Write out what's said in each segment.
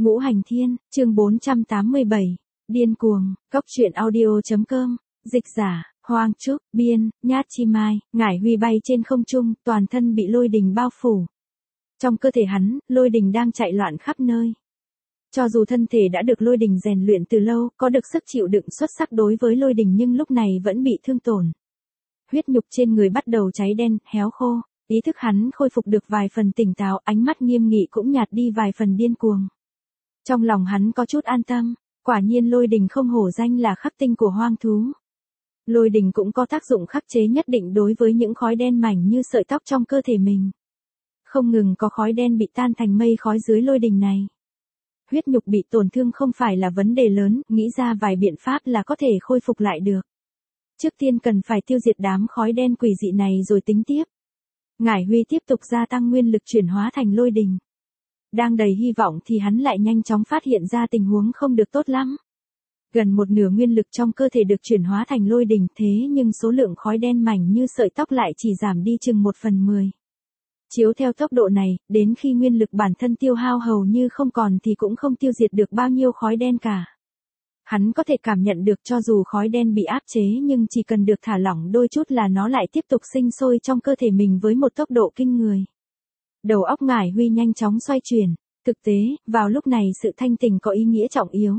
Ngũ Hành Thiên, chương 487. Điên cuồng, Cốc truyện audio.com, dịch giả, Hoang Trúc, biên, Nhát Chi Mai, Ngải Huy bay trên không trung, toàn thân bị lôi đình bao phủ. Trong cơ thể hắn, lôi đình đang chạy loạn khắp nơi. Cho dù thân thể đã được lôi đình rèn luyện từ lâu, có được sức chịu đựng xuất sắc đối với lôi đình nhưng lúc này vẫn bị thương tổn. Huyết nhục trên người bắt đầu cháy đen, héo khô, ý thức hắn khôi phục được vài phần tỉnh táo, ánh mắt nghiêm nghị cũng nhạt đi vài phần điên cuồng. Trong lòng hắn có chút an tâm, quả nhiên lôi đình không hổ danh là khắc tinh của hoang thú. Lôi đình cũng có tác dụng khắc chế nhất định đối với những khói đen mảnh như sợi tóc trong cơ thể mình. Không ngừng có khói đen bị tan thành mây khói dưới lôi đình này. Huyết nhục bị tổn thương không phải là vấn đề lớn, nghĩ ra vài biện pháp là có thể khôi phục lại được. Trước tiên cần phải tiêu diệt đám khói đen quỷ dị này rồi tính tiếp. Ngải Huy tiếp tục gia tăng nguyên lực chuyển hóa thành lôi đình. Đang đầy hy vọng thì hắn lại nhanh chóng phát hiện ra tình huống không được tốt lắm. Gần một nửa nguyên lực trong cơ thể được chuyển hóa thành lôi đình, thế nhưng số lượng khói đen mảnh như sợi tóc lại chỉ giảm đi chừng 1/10. Chiếu theo tốc độ này, đến khi nguyên lực bản thân tiêu hao hầu như không còn thì cũng không tiêu diệt được bao nhiêu khói đen cả. Hắn có thể cảm nhận được cho dù khói đen bị áp chế nhưng chỉ cần được thả lỏng đôi chút là nó lại tiếp tục sinh sôi trong cơ thể mình với một tốc độ kinh người. Đầu óc Ngải Huy nhanh chóng xoay chuyển, thực tế, vào lúc này sự thanh tỉnh có ý nghĩa trọng yếu.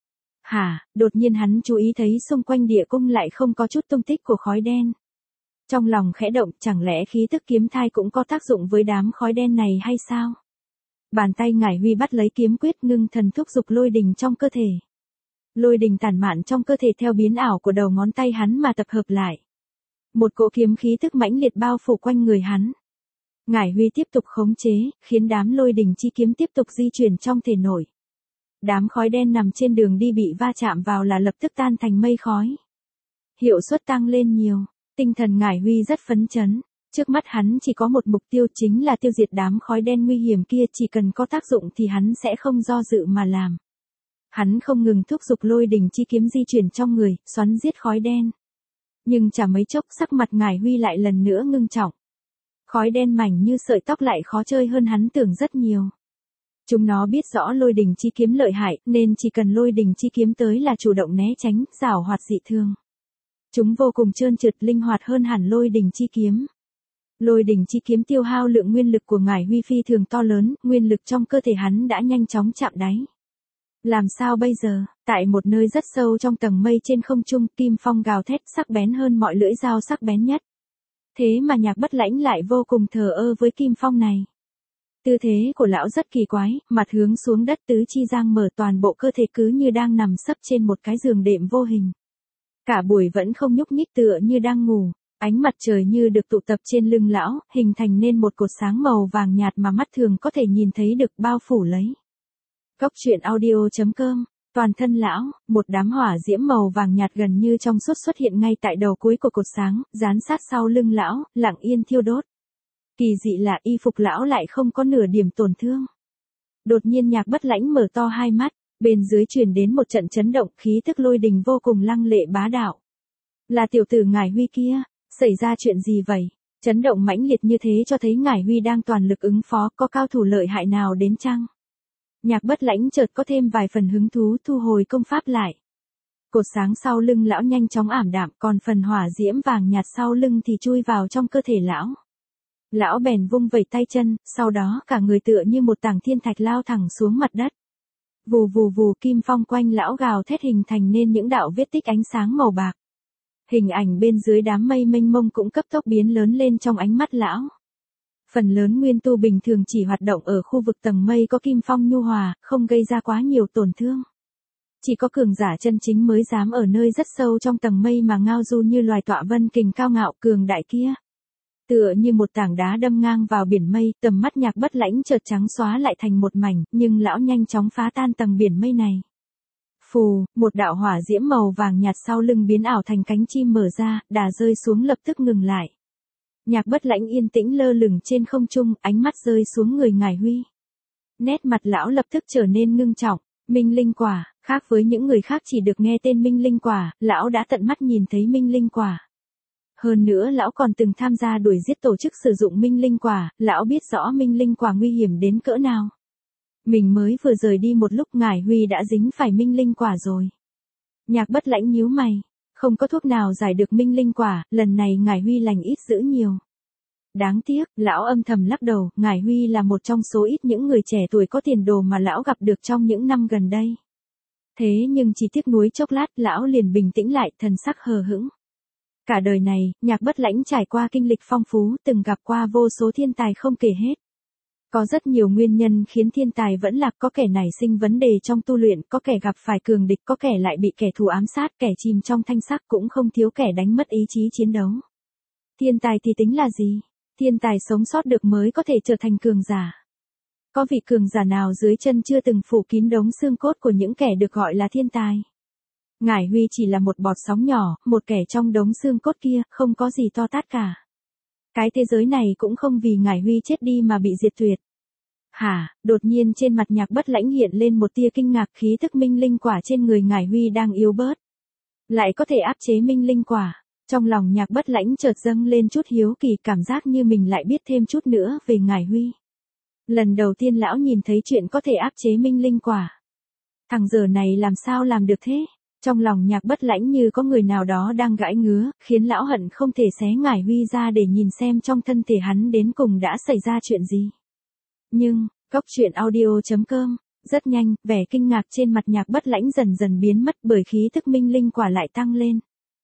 Đột nhiên hắn chú ý thấy xung quanh địa cung lại không có chút tung tích của khói đen. Trong lòng khẽ động, chẳng lẽ khí tức kiếm thai cũng có tác dụng với đám khói đen này hay sao? Bàn tay Ngải Huy bắt lấy kiếm quyết ngưng thần thúc giục lôi đình trong cơ thể. Lôi đình tản mạn trong cơ thể theo biến ảo của đầu ngón tay hắn mà tập hợp lại. Một cỗ kiếm khí tức mãnh liệt bao phủ quanh người hắn. Ngải Huy tiếp tục khống chế, khiến đám lôi đình chi kiếm tiếp tục di chuyển trong thể nội. Đám khói đen nằm trên đường đi bị va chạm vào là lập tức tan thành mây khói. Hiệu suất tăng lên nhiều, tinh thần Ngải Huy rất phấn chấn. Trước mắt hắn chỉ có một mục tiêu chính là tiêu diệt đám khói đen nguy hiểm kia, chỉ cần có tác dụng thì hắn sẽ không do dự mà làm. Hắn không ngừng thúc giục lôi đình chi kiếm di chuyển trong người, xoắn giết khói đen. Nhưng chả mấy chốc sắc mặt Ngải Huy lại lần nữa ngưng trọng. Khói đen mảnh như sợi tóc lại khó chơi hơn hắn tưởng rất nhiều. Chúng nó biết rõ lôi đình chi kiếm lợi hại nên chỉ cần lôi đình chi kiếm tới là chủ động né tránh, giảo hoạt dị thường. Chúng vô cùng trơn trượt linh hoạt hơn hẳn lôi đình chi kiếm. Lôi đình chi kiếm tiêu hao lượng nguyên lực của Ngải Huy phi thường to lớn, nguyên lực trong cơ thể hắn đã nhanh chóng chạm đáy. Làm sao bây giờ? Tại một nơi rất sâu trong tầng mây trên không trung, kim phong gào thét sắc bén hơn mọi lưỡi dao sắc bén nhất. Thế mà Nhạc Bất Lãnh lại vô cùng thờ ơ với kim phong này. Tư thế của lão rất kỳ quái, mặt hướng xuống đất, tứ chi giang mở, toàn bộ cơ thể cứ như đang nằm sấp trên một cái giường đệm vô hình. Cả buổi vẫn không nhúc nhích, tựa như đang ngủ. Ánh mặt trời như được tụ tập trên lưng lão, hình thành nên một cột sáng màu vàng nhạt mà mắt thường có thể nhìn thấy được bao phủ lấy. Cốc truyện audio.com, toàn thân lão, một đám hỏa diễm màu vàng nhạt gần như trong suốt xuất hiện ngay tại đầu cuối của cột sáng, dán sát sau lưng lão, lặng yên thiêu đốt. Kỳ dị là y phục lão lại không có nửa điểm tổn thương. Đột nhiên Nhạc Bất Lãnh mở to hai mắt, bên dưới truyền đến một trận chấn động, khí tức lôi đình vô cùng lăng lệ bá đạo. Là tiểu tử Ngải Huy kia, xảy ra chuyện gì vậy? Chấn động mãnh liệt như thế cho thấy Ngải Huy đang toàn lực ứng phó, có cao thủ lợi hại nào đến chăng? Nhạc Bất Lãnh chợt có thêm vài phần hứng thú, thu hồi công pháp lại. Cột sáng sau lưng lão nhanh chóng ảm đạm, còn phần hỏa diễm vàng nhạt sau lưng thì chui vào trong cơ thể lão. Lão bèn vung vẩy tay chân, sau đó cả người tựa như một tảng thiên thạch lao thẳng xuống mặt đất. Vù vù vù, kim phong quanh lão gào thét hình thành nên những đạo vết tích ánh sáng màu bạc. Hình ảnh bên dưới đám mây mênh mông cũng cấp tốc biến lớn lên trong ánh mắt lão. Phần lớn nguyên tu bình thường chỉ hoạt động ở khu vực tầng mây có kim phong nhu hòa, không gây ra quá nhiều tổn thương. Chỉ có cường giả chân chính mới dám ở nơi rất sâu trong tầng mây mà ngao du như loài tọa vân kình cao ngạo cường đại kia. Tựa như một tảng đá đâm ngang vào biển mây, tầm mắt Nhạc Bất Lãnh chợt trắng xóa lại thành một mảnh, nhưng lão nhanh chóng phá tan tầng biển mây này. Phù, một đạo hỏa diễm màu vàng nhạt sau lưng biến ảo thành cánh chim mở ra, đà rơi xuống lập tức ngừng lại. Nhạc Bất Lãnh yên tĩnh lơ lửng trên không trung, ánh mắt rơi xuống người Ngải Huy. Nét mặt lão lập tức trở nên ngưng trọng. Minh linh quả, khác với những người khác chỉ được nghe tên minh linh quả, lão đã tận mắt nhìn thấy minh linh quả. Hơn nữa lão còn từng tham gia đuổi giết tổ chức sử dụng minh linh quả, lão biết rõ minh linh quả nguy hiểm đến cỡ nào. Mình mới vừa rời đi một lúc Ngải Huy đã dính phải minh linh quả rồi. Nhạc Bất Lãnh nhíu mày. Không có thuốc nào giải được minh linh quả, lần này Ngải Huy lành ít dữ nhiều. Đáng tiếc, lão âm thầm lắc đầu, Ngải Huy là một trong số ít những người trẻ tuổi có tiền đồ mà lão gặp được trong những năm gần đây. Thế nhưng chỉ tiếc nuối chốc lát, lão liền bình tĩnh lại, thần sắc hờ hững. Cả đời này, Nhạc Bất Lãnh trải qua kinh lịch phong phú, từng gặp qua vô số thiên tài không kể hết. Có rất nhiều nguyên nhân khiến thiên tài vẫn lạc, có kẻ nảy sinh vấn đề trong tu luyện, có kẻ gặp phải cường địch, có kẻ lại bị kẻ thù ám sát, kẻ chìm trong thanh sắc, cũng không thiếu kẻ đánh mất ý chí chiến đấu. Thiên tài thì tính là gì? Thiên tài sống sót được mới có thể trở thành cường giả. Có vị cường giả nào dưới chân chưa từng phủ kín đống xương cốt của những kẻ được gọi là thiên tài? Ngải Huy chỉ là một bọt sóng nhỏ, một kẻ trong đống xương cốt kia, không có gì to tát cả. Cái thế giới này cũng không vì Ngải Huy chết đi mà bị diệt tuyệt. Hả, đột nhiên trên mặt Nhạc Bất Lãnh hiện lên một tia kinh ngạc, khí thức minh linh quả trên người Ngải Huy đang yếu bớt. Lại có thể áp chế minh linh quả. Trong lòng Nhạc Bất Lãnh chợt dâng lên chút hiếu kỳ, cảm giác như mình lại biết thêm chút nữa về Ngải Huy. Lần đầu tiên lão nhìn thấy chuyện có thể áp chế minh linh quả. Thằng giờ này làm sao làm được thế? Trong lòng Nhạc Bất Lãnh như có người nào đó đang gãi ngứa, khiến lão hận không thể xé Ngải Huy ra để nhìn xem trong thân thể hắn đến cùng đã xảy ra chuyện gì. Nhưng, coctruyện.audio.com, rất nhanh, vẻ kinh ngạc trên mặt Nhạc Bất Lãnh dần dần biến mất bởi khí thức minh linh quả lại tăng lên.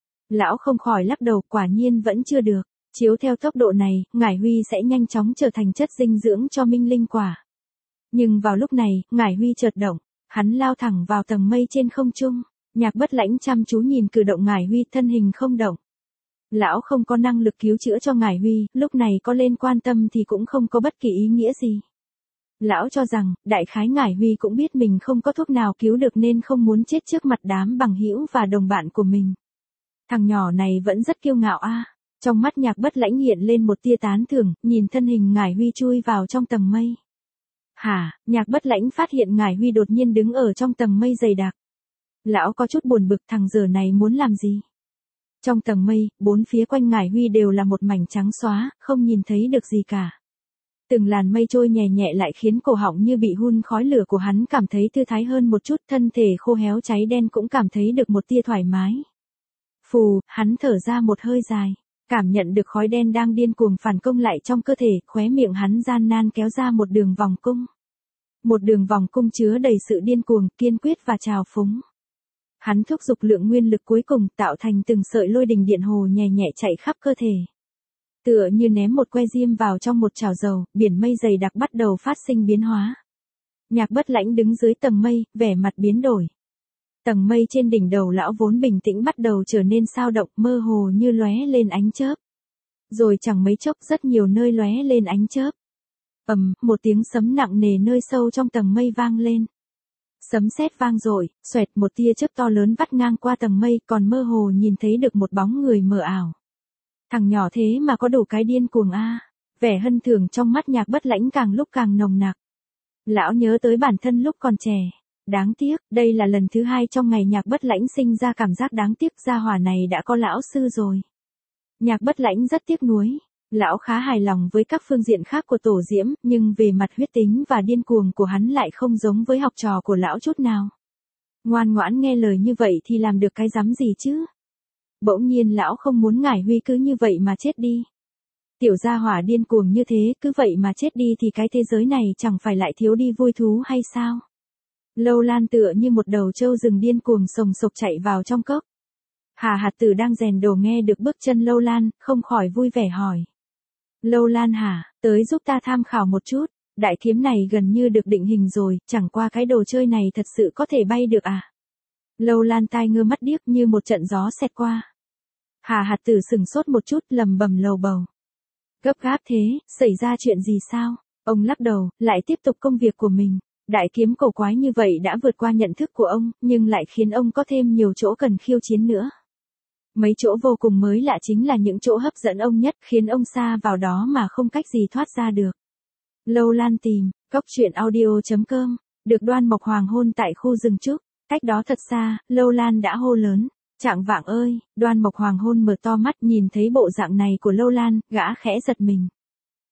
Lão không khỏi lắc đầu, quả nhiên vẫn chưa được. Chiếu theo tốc độ này, Ngải Huy sẽ nhanh chóng trở thành chất dinh dưỡng cho minh linh quả. Nhưng vào lúc này, Ngải Huy chợt động, hắn lao thẳng vào tầng mây trên không trung. Nhạc Bất Lãnh chăm chú nhìn cử động Ngải Huy, thân hình không động. Lão không có năng lực cứu chữa cho Ngải Huy, lúc này có lên quan tâm thì cũng không có bất kỳ ý nghĩa gì. Lão cho rằng, đại khái Ngải Huy cũng biết mình không có thuốc nào cứu được nên không muốn chết trước mặt đám bằng hữu và đồng bạn của mình. Thằng nhỏ này vẫn rất kiêu ngạo a. Trong mắt Nhạc Bất Lãnh hiện lên một tia tán thưởng, nhìn thân hình Ngải Huy chui vào trong tầng mây. Hả, Nhạc Bất Lãnh phát hiện Ngải Huy đột nhiên đứng ở trong tầng mây dày đặc. Lão có chút buồn bực, thằng giờ này muốn làm gì? Trong tầng mây, bốn phía quanh Ngải Huy đều là một mảnh trắng xóa, không nhìn thấy được gì cả. Từng làn mây trôi nhẹ nhẹ lại khiến cổ họng như bị hun khói lửa của hắn cảm thấy thư thái hơn một chút, thân thể khô héo cháy đen cũng cảm thấy được một tia thoải mái. Phù, hắn thở ra một hơi dài, cảm nhận được khói đen đang điên cuồng phản công lại trong cơ thể, khóe miệng hắn gian nan kéo ra một đường vòng cung. Một đường vòng cung chứa đầy sự điên cuồng, kiên quyết và trào phúng. Hắn thúc giục lượng nguyên lực cuối cùng tạo thành từng sợi lôi đình điện hồ nhẹ nhẹ chạy khắp cơ thể. Tựa như ném một que diêm vào trong một chảo dầu, biển mây dày đặc bắt đầu phát sinh biến hóa. Nhạc Bất Lãnh đứng dưới tầng mây, vẻ mặt biến đổi. Tầng mây trên đỉnh đầu lão vốn bình tĩnh bắt đầu trở nên sao động, mơ hồ như lóe lên ánh chớp. Rồi chẳng mấy chốc rất nhiều nơi lóe lên ánh chớp. Một tiếng sấm nặng nề nơi sâu trong tầng mây vang lên. Sấm sét vang dội, xoẹt, một tia chớp to lớn vắt ngang qua tầng mây, còn mơ hồ nhìn thấy được một bóng người mờ ảo. Thằng nhỏ thế mà có đủ cái điên cuồng a. Vẻ hân thường trong mắt Nhạc Bất Lãnh càng lúc càng nồng nặc. Lão nhớ tới bản thân lúc còn trẻ. Đáng tiếc, đây là lần thứ hai trong ngày Nhạc Bất Lãnh sinh ra cảm giác đáng tiếc, gia hỏa này đã có lão sư rồi. Nhạc Bất Lãnh rất tiếc nuối. Lão khá hài lòng với các phương diện khác của Tổ Diễm, nhưng về mặt huyết tính và điên cuồng của hắn lại không giống với học trò của lão chút nào. Ngoan ngoãn nghe lời như vậy thì làm được cái rắm gì chứ? Bỗng nhiên lão không muốn Ngải Huy cứ như vậy mà chết đi. Tiểu gia hỏa điên cuồng như thế, cứ vậy mà chết đi thì cái thế giới này chẳng phải lại thiếu đi vui thú hay sao? Lâu Lan tựa như một đầu trâu rừng điên cuồng sồng sộc chạy vào trong cốc. Hà Hạt Tử đang rèn đồ nghe được bước chân Lâu Lan, không khỏi vui vẻ hỏi. Lâu Lan hả, tới giúp ta tham khảo một chút, đại kiếm này gần như được định hình rồi, chẳng qua cái đồ chơi này thật sự có thể bay được à? Lâu Lan tai ngơ mắt điếc như một trận gió xẹt qua. Hà Hạt Tử sừng sốt một chút, lầm bầm lầu bầu. Gấp gáp thế, xảy ra chuyện gì sao? Ông lắc đầu, lại tiếp tục công việc của mình. Đại kiếm cổ quái như vậy đã vượt qua nhận thức của ông, nhưng lại khiến ông có thêm nhiều chỗ cần khiêu chiến nữa. Mấy chỗ vô cùng mới lạ chính là những chỗ hấp dẫn ông nhất, khiến ông sa vào đó mà không cách gì thoát ra được. Lâu Lan tìm, coctruyện.audio.com, được Đoan Mộc Hoàng hôn tại khu rừng trúc. Cách đó thật xa, Lâu Lan đã hô lớn. Trạng vạng ơi, Đoan Mộc Hoàng hôn mở to mắt nhìn thấy bộ dạng này của Lâu Lan, gã khẽ giật mình.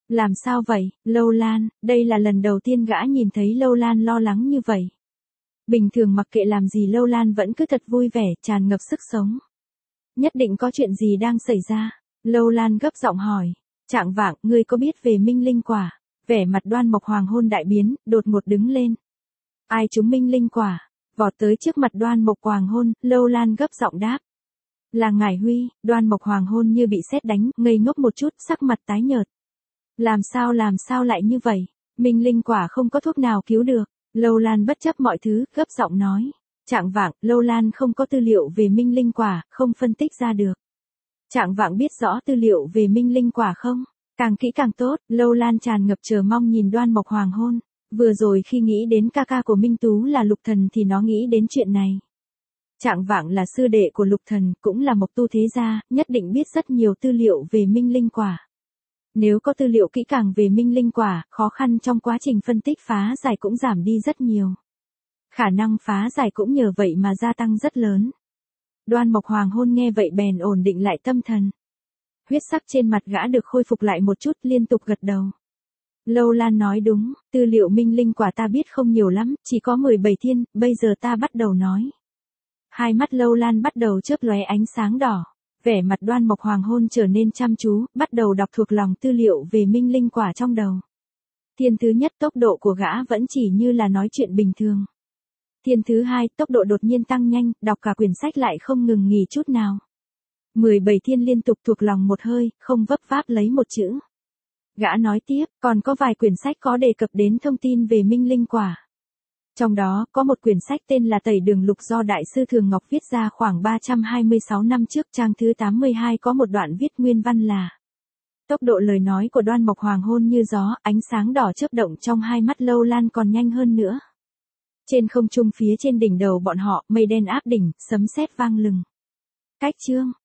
Làm sao vậy, Lâu Lan, đây là lần đầu tiên gã nhìn thấy Lâu Lan lo lắng như vậy. Bình thường mặc kệ làm gì Lâu Lan vẫn cứ thật vui vẻ, tràn ngập sức sống. Nhất định có chuyện gì đang xảy ra. Lâu Lan gấp giọng hỏi. Trạng vạng, ngươi có biết về Minh Linh Quả? Vẻ mặt Đoan Mộc Hoàng Hôn đại biến, đột ngột đứng lên. Ai trúng Minh Linh Quả? Vọt tới trước mặt Đoan Mộc Hoàng Hôn, Lâu Lan gấp giọng đáp. Là Ngải Huy. Đoan Mộc Hoàng Hôn như bị sét đánh, ngây ngốc một chút, sắc mặt tái nhợt. Làm sao lại như vậy? Minh Linh Quả không có thuốc nào cứu được. Lâu Lan bất chấp mọi thứ, gấp giọng nói. Trạng vạng, Lâu Lan không có tư liệu về Minh Linh Quả, không phân tích ra được. Trạng vạng biết rõ tư liệu về Minh Linh Quả không? Càng kỹ càng tốt. Lâu Lan tràn ngập chờ mong nhìn Đoan Mộc Hoàng Hôn. Vừa rồi khi nghĩ đến ca ca của Minh Tú là Lục Thần thì nó nghĩ đến chuyện này. Trạng vạng là sư đệ của Lục Thần, cũng là Mộc Tu thế gia, nhất định biết rất nhiều tư liệu về Minh Linh Quả. Nếu có tư liệu kỹ càng về Minh Linh Quả, khó khăn trong quá trình phân tích phá giải cũng giảm đi rất nhiều. Khả năng phá giải cũng nhờ vậy mà gia tăng rất lớn. Đoan Mộc Hoàng Hôn nghe vậy bèn ổn định lại tâm thần. Huyết sắc trên mặt gã được khôi phục lại một chút, liên tục gật đầu. Lâu Lan nói đúng, tư liệu Minh Linh Quả ta biết không nhiều lắm, chỉ có 17 thiên, bây giờ ta bắt đầu nói. Hai mắt Lâu Lan bắt đầu chớp lóe ánh sáng đỏ. Vẻ mặt Đoan Mộc Hoàng Hôn trở nên chăm chú, bắt đầu đọc thuộc lòng tư liệu về Minh Linh Quả trong đầu. Thiên thứ nhất, tốc độ của gã vẫn chỉ như là nói chuyện bình thường. Thiên thứ hai, tốc độ đột nhiên tăng nhanh, đọc cả quyển sách lại không ngừng nghỉ chút nào. 17 thiên liên tục thuộc lòng một hơi, không vấp váp lấy một chữ. Gã nói tiếp, còn có vài quyển sách có đề cập đến thông tin về Minh Linh Quả. Trong đó, có một quyển sách tên là Tẩy Đường Lục do Đại sư Thường Ngọc viết ra khoảng 326 năm trước, trang thứ 82 có một đoạn viết nguyên văn là. Tốc độ lời nói của Đoan Mộc Hoàng Hôn như gió, ánh sáng đỏ chớp động trong hai mắt Lâu Lan còn nhanh hơn nữa. Trên không trung phía trên đỉnh đầu bọn họ, mây đen áp đỉnh, sấm sét vang lừng. Cách chương